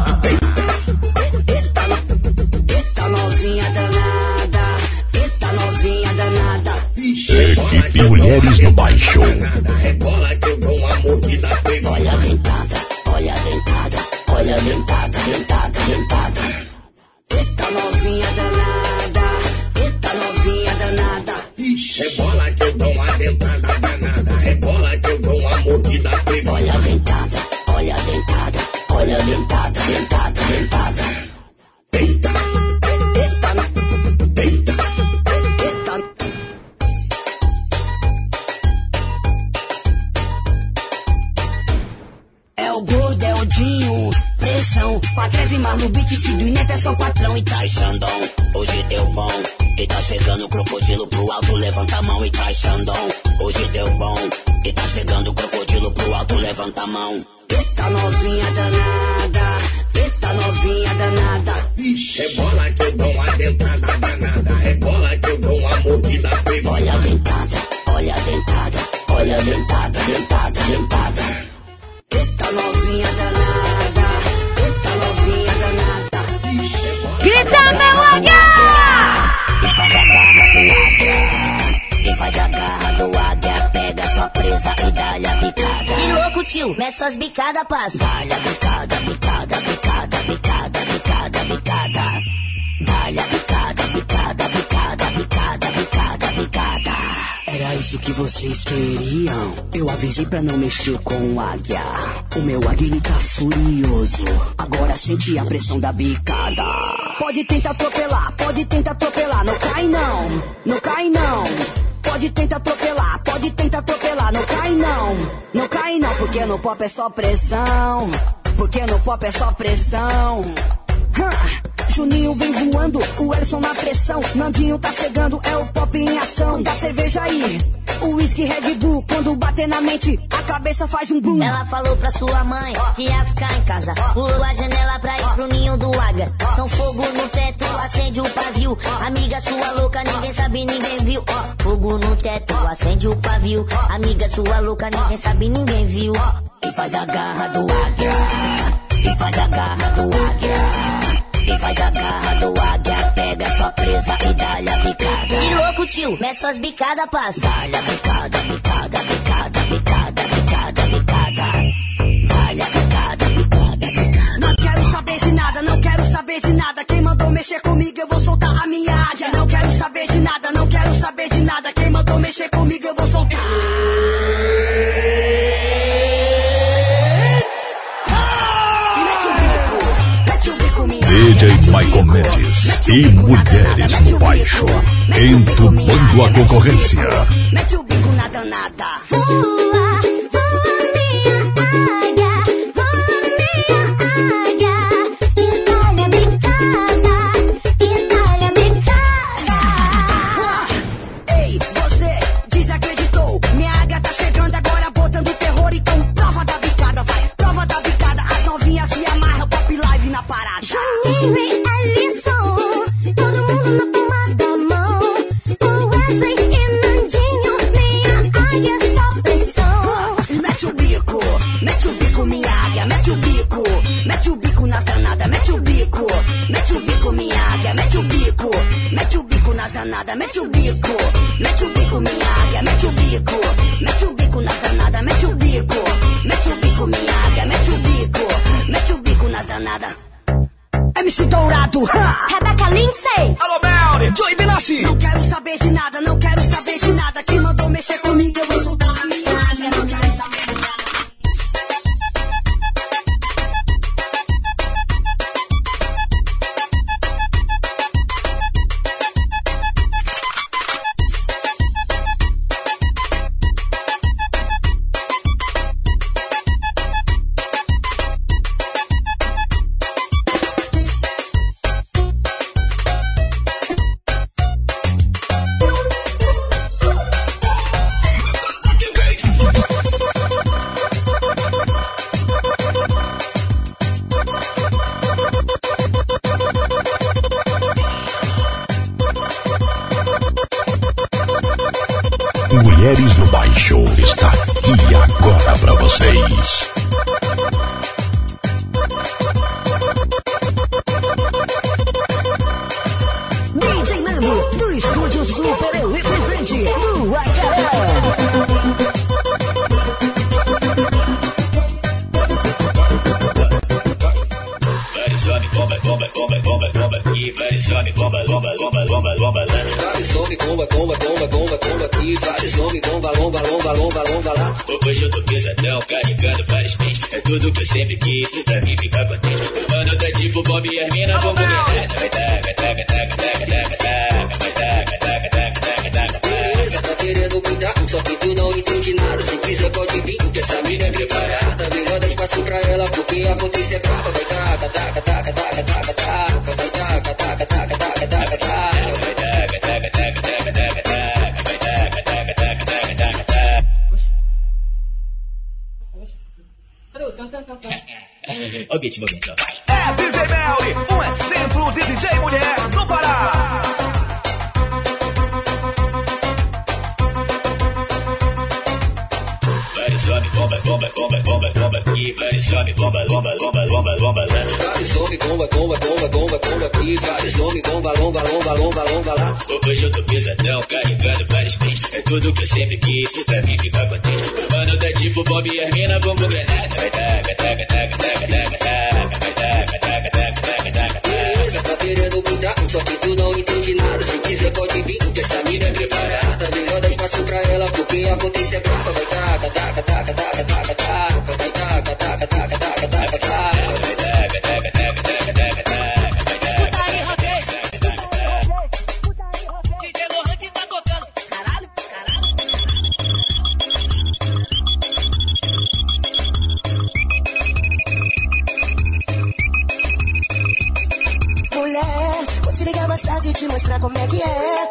Eita novinha danada, eita novinha danada. Equipe Mulheres no Baixo. Rebola que eu dou uma mordida. Olha a dentada, olha a dentada, olha a dentada, dentada, dentada. Eita novinha danada, eita novinha danada. Rebola que eu dou uma dentada danada. Rebola que eu dou uma mordida. Olha a dentada, olha a dentada, olha a dentada, dentada, dentada. Eita, eita, eita, eita. É o gordo, é o Dinho, pressão. 40 mais no beat, Cido e Neto é só patrão. E traz Xandão, hoje deu bom. E tá chegando o crocodilo pro alto, levanta a mão e traz Xandão. Hoje deu bom. E tá chegando o crocodilo pro alto, levanta a mão. Eita novinha danada, eita novinha danada. Rebola que eu dou uma dentada danada. Rebola que eu dou uma mordida. Olha a dentada, olha a dentada, olha a dentada, dentada, dentada. Eita novinha danada, eita novinha danada. Grita, meu águia! E faz a garra do águia, pega sua presa e dá-lhe a bicada. Que louco, tio, mete suas bicadas, passa. Dá-lhe a bicada, bicada, bicada, bicada, bicada, bicada. Dá-lhe a bicada, bicada, bicada, bicada, bicada, bicada. Era isso que vocês queriam. Eu avisei pra não mexer com o águia. O meu águia ele tá furioso. Agora sente a pressão da bicada. Pode tentar atropelar, pode tentar atropelar. Não cai não, não cai não. Pode tentar atropelar, pode tentar atropelar. Não cai não, não cai não. Porque no pop é só pressão. Porque no pop é só pressão. Juninho vem voando, o Elson na pressão. Nandinho tá chegando, é o pop em ação. Da cerveja aí, o whisky Red Bull. Quando bater na mente, a cabeça faz um boom. Ela falou pra sua mãe que ia ficar em casa. Pulou a janela pra ir pro ninho do águia. Então fogo no teto, acende o pavio. Amiga sua louca, ninguém sabe, ninguém viu. Fogo no teto, acende o pavio. Amiga sua louca, ninguém sabe, ninguém viu. E faz a garra do águia, e faz a garra do águia. E faz a garra do águia, pega sua presa e dá-lhe a bicada. Que louco, tio, mete suas bicadas, passa. Dá-lhe a bicada, bicada, bicada, bicada, bicada, bicada. Dá-lhe a bicada, bicada, bicada. Não quero saber de nada, não quero saber de nada. Quem mandou mexer comigo, eu vou soltar a minha águia. Não quero saber de nada, não quero saber de nada. Quem mandou mexer comigo, eu vou soltar. DJ Michael Mendes e Mulheres no Baixo, entubando a concorrência. Mete o bico na danada. Voa, voa minha águia, e dá-lhe a bicada, e dá-lhe a bicada. Ei, você desacreditou. Minha águia tá chegando agora botando terror. Então prova da bicada, vai, prova da bicada. As novinhas se amarram, pop live na parada. Juninho e Ellison, todo mundo na palma da mão. O Wesley e Nandinho, minha águia é só pressão. Mete o bico, minha águia, mete o bico nas danadas, mete o bico, minha águia, mete o bico nas danadas, mete o bico, minha águia, mete o bico nas danadas, mete o bico, minha águia, mete o bico nas danadas. MC Dourado, Rebeca Lindsay. Alô, Mel, Joey Benassi. Não quero saber de nada, não quero saber de nada. Quem mandou mexer comigo, eu vou soltar a minha águia. Não quero saber de nada. Mulheres no Baixo está aqui agora pra vocês. DJ Nando, do estúdio super eletrizante do Acaré. Vários homens bomba, bomba, bomba, bomba, bomba aqui. Vários homens bomba, bomba, bomba, bomba, bomba lá. Vários homens bomba, bomba, bomba, bomba, bomba aqui. Vários homens bomba, bomba, bomba, bomba, bomba lá. Hoje eu tô pesadão, carregando vários pentes. É tudo que eu sempre quis, pra mim ficar contente. O mano tá tipo Bob e as mina, vamos granada. Vai taca, taca, taca, taca, taca, taca. Vai taca, taca, taca, taca, taca. Beleza, tá querendo cuidar, só que tu não entende nada. Se quiser pode vir, porque essa mina é preparada. Melhor dar espaço pra ela, porque a potência é brava. Vai taca, taca, taca, taca, taca, taca. Vai taca, taca, taca, taca, taca, taca. Vai taca, taca, taca, taca, taca, taca. Vai taca, taca, taca, taca, taca, taca. Objetivo mental, vai. É DJ Melly, um exemplo de DJ mulher no Pará. Vários homens bomba, bomba, bomba, bomba, bomba aqui. Vários homens bomba, bomba, bomba, bomba, bomba lá. Vários homens bomba, bomba, bomba, bomba, bomba aqui. Vários homens bomba, bomba, bomba, bomba, bomba lá. Hoje eu tô pesadão, carregando vários pentes. É tudo que eu sempre quis, pra mim ficar contente. O mano tá tipo Bob e as mina, vamos granada. Vai taca, taca, taca, taca, taca, taca. Vai taca, taca, taca, taca, taca. Beleza, tá querendo cuidar, só que tu não entende nada. Se quiser pode vir, porque essa mina é preparada. Melhor dar espaço pra ela, porque a potência é brava. Vai taca, taca, taca, taca, taca, taca. Vai taca, taca, taca, taca, taca, taca. Vai taca, taca, taca, taca, taca, taca. Escuta aí, rapaz. DJ Lohan que tá tocando. Caralho, caralho. Mulher, vou te ligar mais tarde e te mostrar como é que é.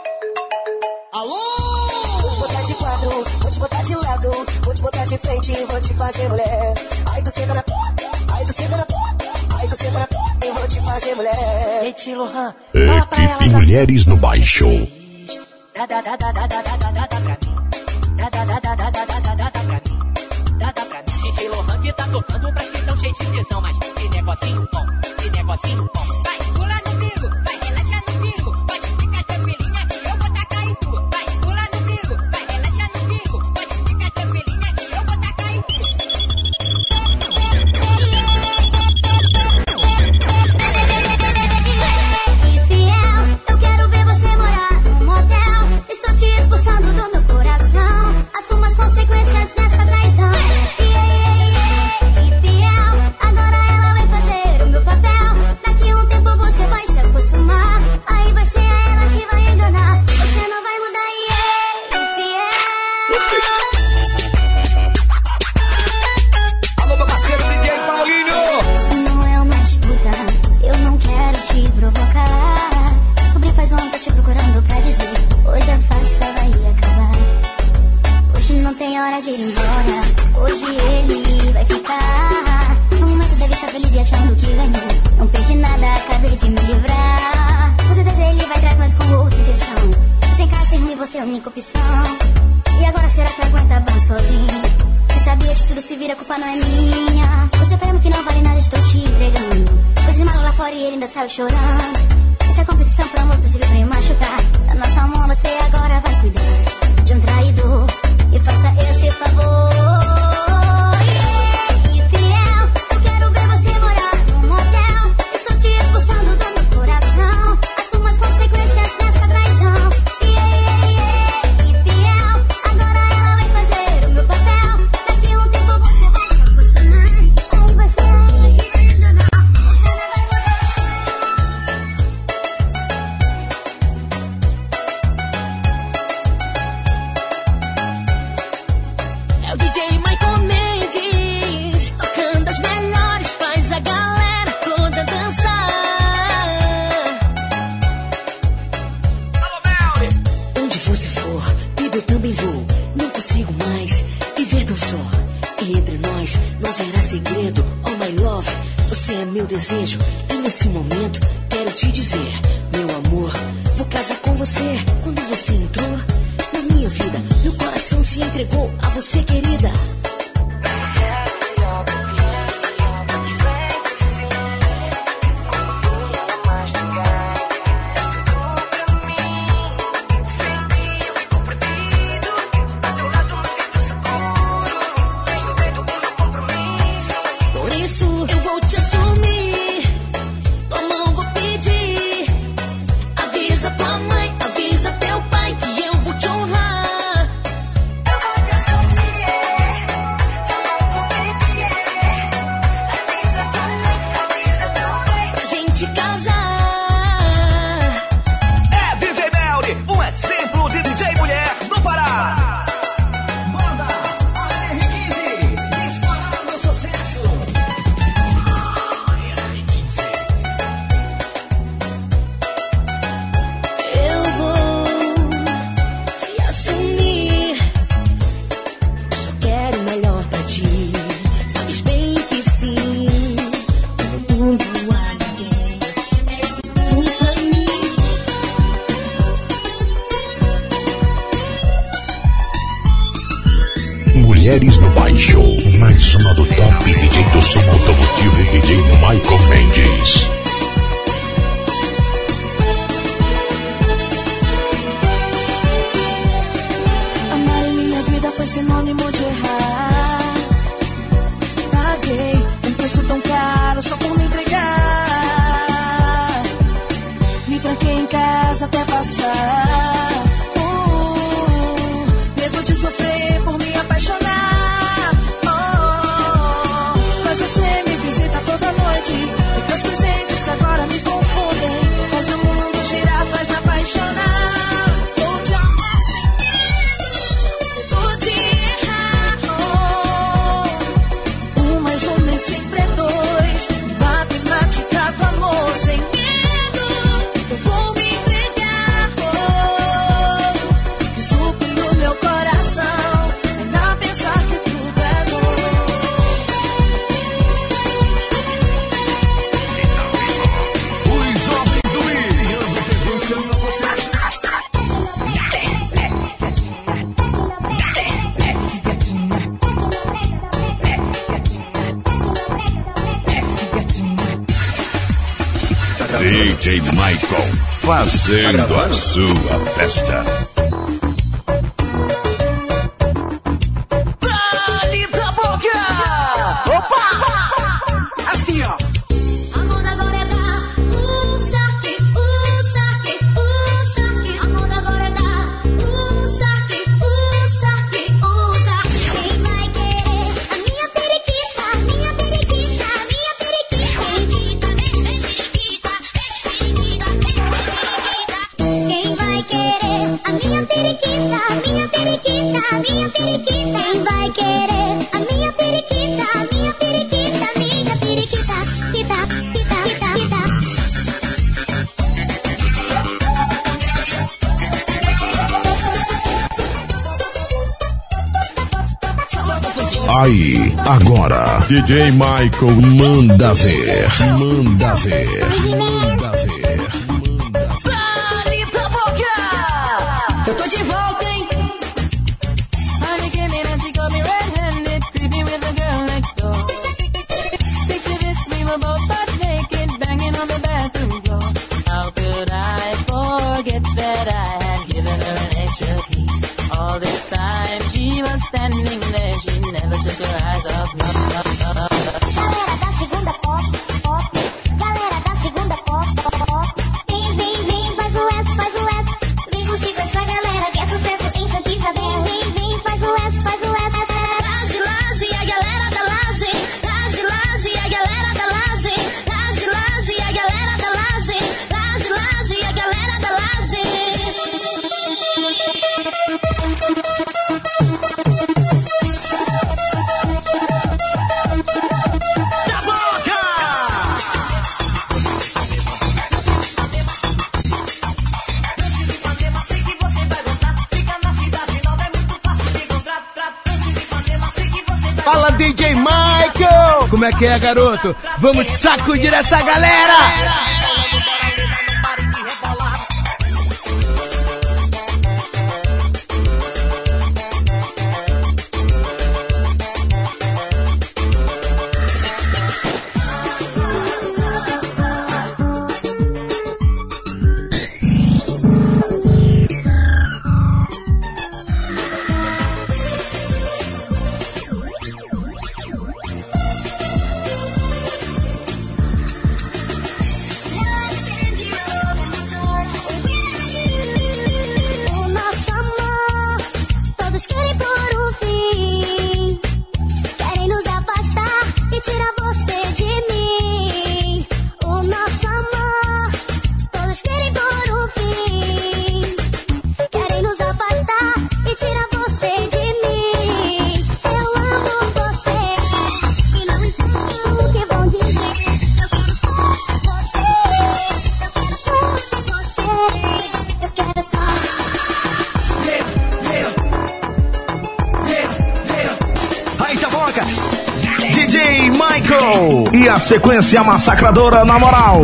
Alô? Vou te botar de quatro, vou te botar de lado, vou te botar de frente e vou te fazer mulher. Aí tu senta na aí tu senta na aí tu senta na e vou te fazer mulher. Ei, Lohan, fala pra ela. Equipe Mulheres no Baixo. Dá pra mim. Dá pra mim. Dá pra mim. DJ Lohan que tá tocando pra que tão cheio de tesão. Mas que negocinho bom, que negocinho bom. Vai, pula no bico, vai, relaxa no bico. Pode ficar tranquilinha que eu vou tacar em tu. Vai, pula no bico, vai, relaxa no bico. Pode ficar tranquilinha que eu vou tacar em tu. Infiel, eu quero ver você morar num motel. Estou te expulsando do meu coração. Assuma as consequências dessa traição. Infiel, agora ela vai fazer o meu papel. Daqui a um tempo você vai se acostumar. Aí vai ser ela que vai enganar. Você não vai mudar, infiel. Alô, meu parceiro DJ Paulinho. Isso não é uma disputa, eu não quero te provocar. Descobri faz um ano, tô te procurando pra dizer. Hoje a farsa vai acabar. Hoje não tem hora de ir embora. Hoje ele vai ficar. No momento deve estar feliz e achando que ganhou. Não perdi nada, acabei de me livrar. Com certeza ele vai atrás, mas com outra intenção. Sem casa, sem ruim, você é a única opção. E agora será que aguenta bem sozinho? Você sabia de tudo, se vira, a culpa não é minha. Você mesmo que não vale nada, estou te entregando. Coisa de malo lá fora e ele ainda saiu chorando. Essa é competição pra você se vir pra me machucar. Da nossa mão você agora vai cuidar de um traidor. E faça esse favor. Infiel, eu quero ver você morar num motel. Estou te expulsando do meu coração. Assuma as consequências dessa traição. Infiel, agora ela vai fazer o meu papel. Daqui a um tempo você vai se acostumar. Aí vai ser ela que vai enganar. Você não vai mudar. É o DJ Michael Mendes, tocando as melhores, faz a galera toda dançar. Onde você for, baby, eu também vou. Não consigo mais viver tão só. E entre nós não haverá segredo. Oh my love, você é meu desejo. E nesse momento quero te dizer, meu amor, vou casar com você. Quando você entrou na minha minha vida. Meu coração se entregou a você, querida. Mulheres no Baixo, mais uma do top DJ do som automotivo, DJ Michael Mendes. Amar em minha vida foi sinônimo de errar. Paguei um preço tão caro só por me entregar. Me tranquei em casa até passar. Medo de sofrer por me apaixonar. Mas você me visita toda noite. E teus presentes que agora me confundem. Faz meu mundo girar, faz me apaixonar. Vou te amar sem medo de errar. Um mais um nem sempre é dois. Matemática do amor sem medo. Eu vou me entregar. Desculpe no meu coração. Ainda pensar que tudo é bom. Os jovens DJ Michael, fazendo a sua festa. Dali pra boca! Opa! Assim, ó. Amor agora é dar saque, saque, saque. Amor agora é dar saque, saque, saque. Quem vai querer a minha periquita, minha periquita, minha periquita? Periquita, periquita, periquita, periquita. Quem vai querer a minha periquita, minha periquita, minha periquita? Quem vai querer a minha periquita, minha periquita, minha periquita? Kita, kita, kita, kita. Aí, agora, DJ Michael manda ver, manda ver, manda ver. Dali pra boca! Eu tô de volta, hein? Honey came in and she got me red-handed, creepy with the girl next door. Picture this, we were both butt naked, banging on the bathroom floor. How could I forget that I had given her an extra key? All this time she was standing there, she never took her eyes off me. Galera da segunda pop, pop. Galera da segunda pop, pop. Vem, vem, vem, faz o S, faz o S. Vem contigo essa galera que é sucesso em Santa Isabel. Vem, vem, faz o S, faz o S. Laze, laze, a galera da Laze. Laze, laze, a galera da Laze. Laze, laze, a galera da Laze. Laze, laze, a galera da Laze. Da boca! Fala, DJ Michael! Como é que é, garoto? Vamos sacudir essa galera! Show e a sequência massacradora na moral.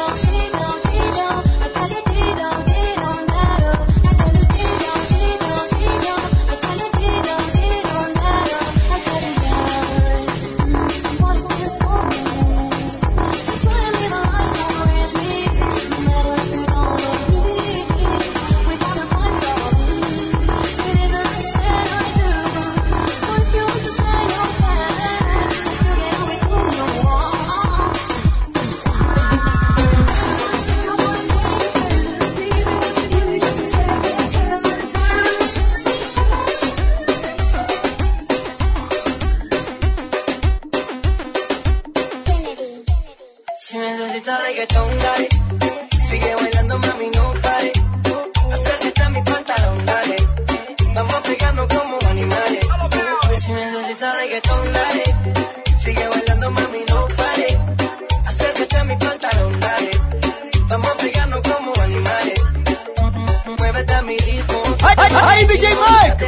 Aí, DJ Mike!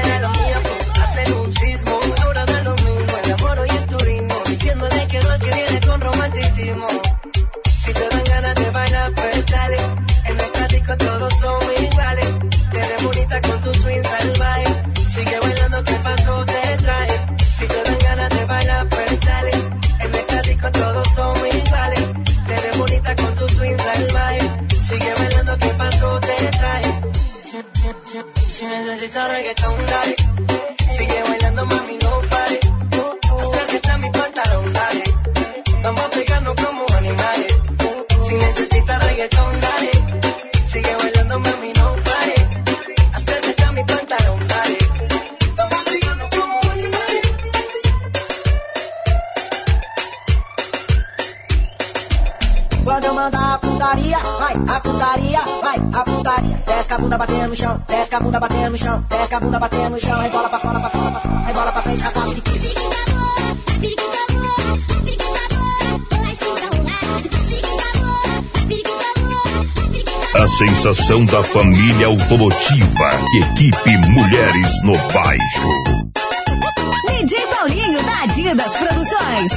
Quando eu mandar a putaria, vai, a putaria, vai, a putaria. Desce a bunda batendo no chão, desce a bunda batendo no chão, desce a bunda batendo no chão, rebola pra fora, pra fora, pra fora, rebola pra frente, acaba de pique. A sensação da família automotiva. Equipe Mulheres no Baixo. DJ Paulinho da Adidas Produções.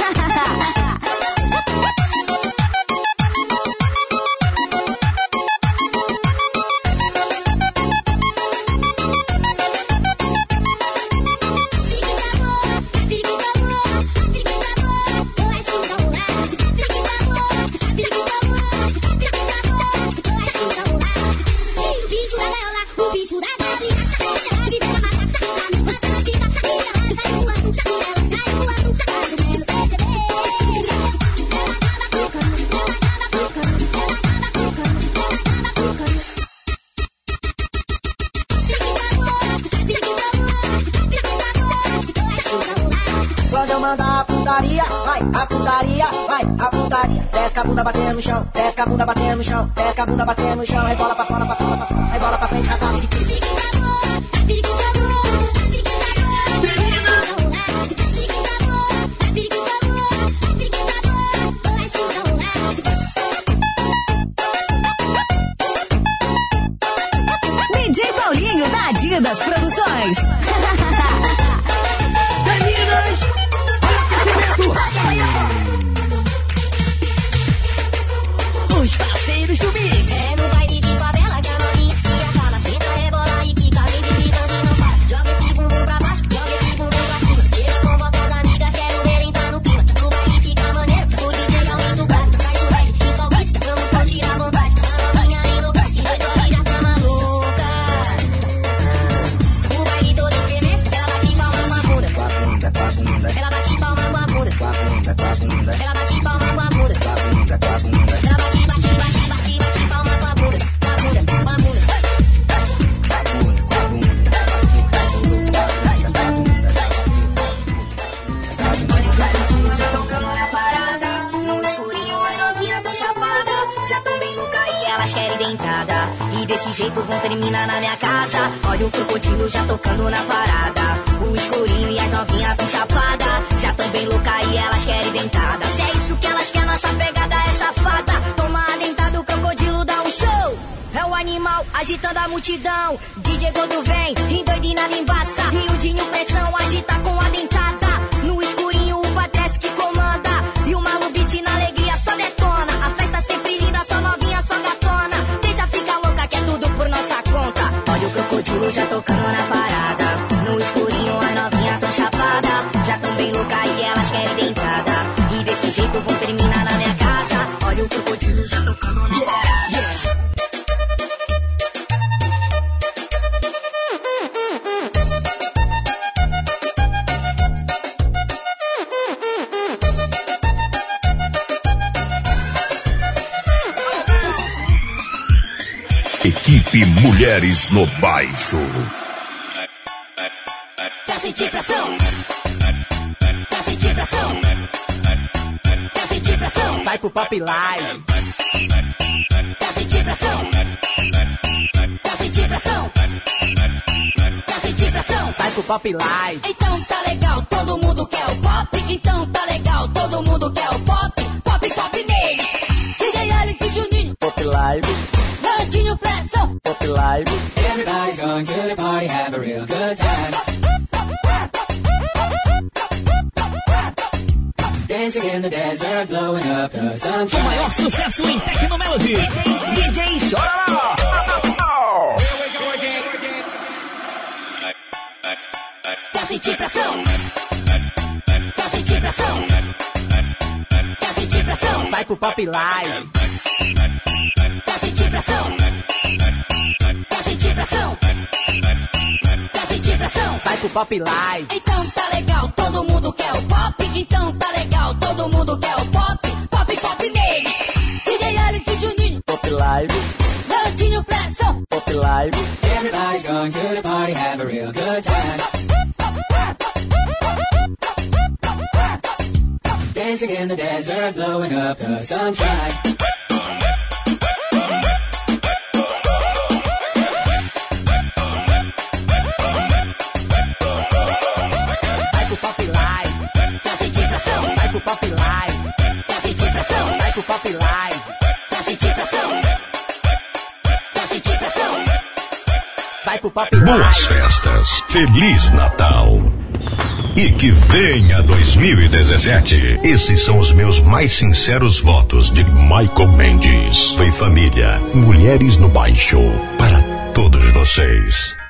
Quando eu mandar a putaria, vai, a putaria, vai, a putaria. Desce a bunda batendo no chão, desce a bunda batendo no chão, desce a bunda batendo no chão, rebola pra fora, pra fora, pra fora, rebola pra frente, acaba de pique. DJ Paulinho da Adidas Produções. Os parceiros do Mix. É no baile de favela que a novinha se acaba. Tenta rebolar e quica, vem gritando e não para. Joga esse bumbum pra baixo, joga esse bumbum pra cima. Chega, convoca as amigas, quero ver entrar no clima. No baile fica maneiro, o DJ aumenta o gato. Traz o red e só o beat, vamos curtir à vontade. A novinha enlouquece, e dois olhos já tá maluca. O baile todo estremece, ela bate palma com a bunda. Ela bate palma com a bunda. Ela bate palma com a bunda. Ela bate, bate, bate, bate, bate palma com a bunda. Com a bunda, com a bunda. Já tocando na parada, no escurinho as novinhas tão chapada. Já tão bem louca e elas querem dentada. E desse jeito vão terminar na minha casa. Olha o crocodilo já tocando na parada. O escurinho e as novinhas tão chapada. Já tão bem louca e elas querem dentada. Se é isso que elas querem, nossa pegada é safada. Toma a dentada, o crocodilo dá um show. É um animal agitando a multidão. DJ quando vem, endoidinado embaça. E o Dinho pressão agita com a dentada. No escurinho o Patrese que comanda. crocodilo já tocando na parada. No escurinho as novinhas tão chapada. Já tão bem louca e elas querem dentada. E desse jeito vão terminar na minha casa. Olha o crocodilo já tocando na parada. Equipe Mulheres no Baixo. Quer sentir pressão? Quer sentir pressão? Quer sentir pressão? Vai pro Pop Live. Quer sentir pressão? Quer sentir pressão? Quer sentir pressão? Vai pro Pop Live. Então tá legal, todo mundo quer o pop. Então tá legal, todo mundo quer o pop. Pop, pop neles. DJ Alex e Juninho. Pop Live. Garotinho pressão. Pop Live. Everybody's going to the party, have a real good time. Dancing in the desert, blowing up the sunshine. O maior sucesso em Tecnomelody. DJ Chororó. Quer sentir pressão? Quer sentir pressão? Quer sentir pressão? Vai pro Pop Live. Quer sentir pressão? Quer sentir pressão? Quer sentir pressão? Vai pro Pop Live. Então tá legal, todo mundo quer o pop. Então tá legal, todo mundo quer o pop. Pop, pop neles. DJ Alex e Juninho. Pop Live. Garotinho pressão. Pop Live. Everybody's going to the party, have a real good time. Dancing in the desert, blowing up the sunshine. Vai pro Pop Live. Quer sentir pressão? Vai pro Pop Live. Quer sentir pressão? Vai pro Pop Live. Quer sentir pressão? Quer sentir pressão? Vai pro Pop Live. Boas festas, Feliz Natal. E que venha 2017. Esses são os meus mais sinceros votos de Michael Mendes. Foi família, Mulheres no Baixo, para todos vocês.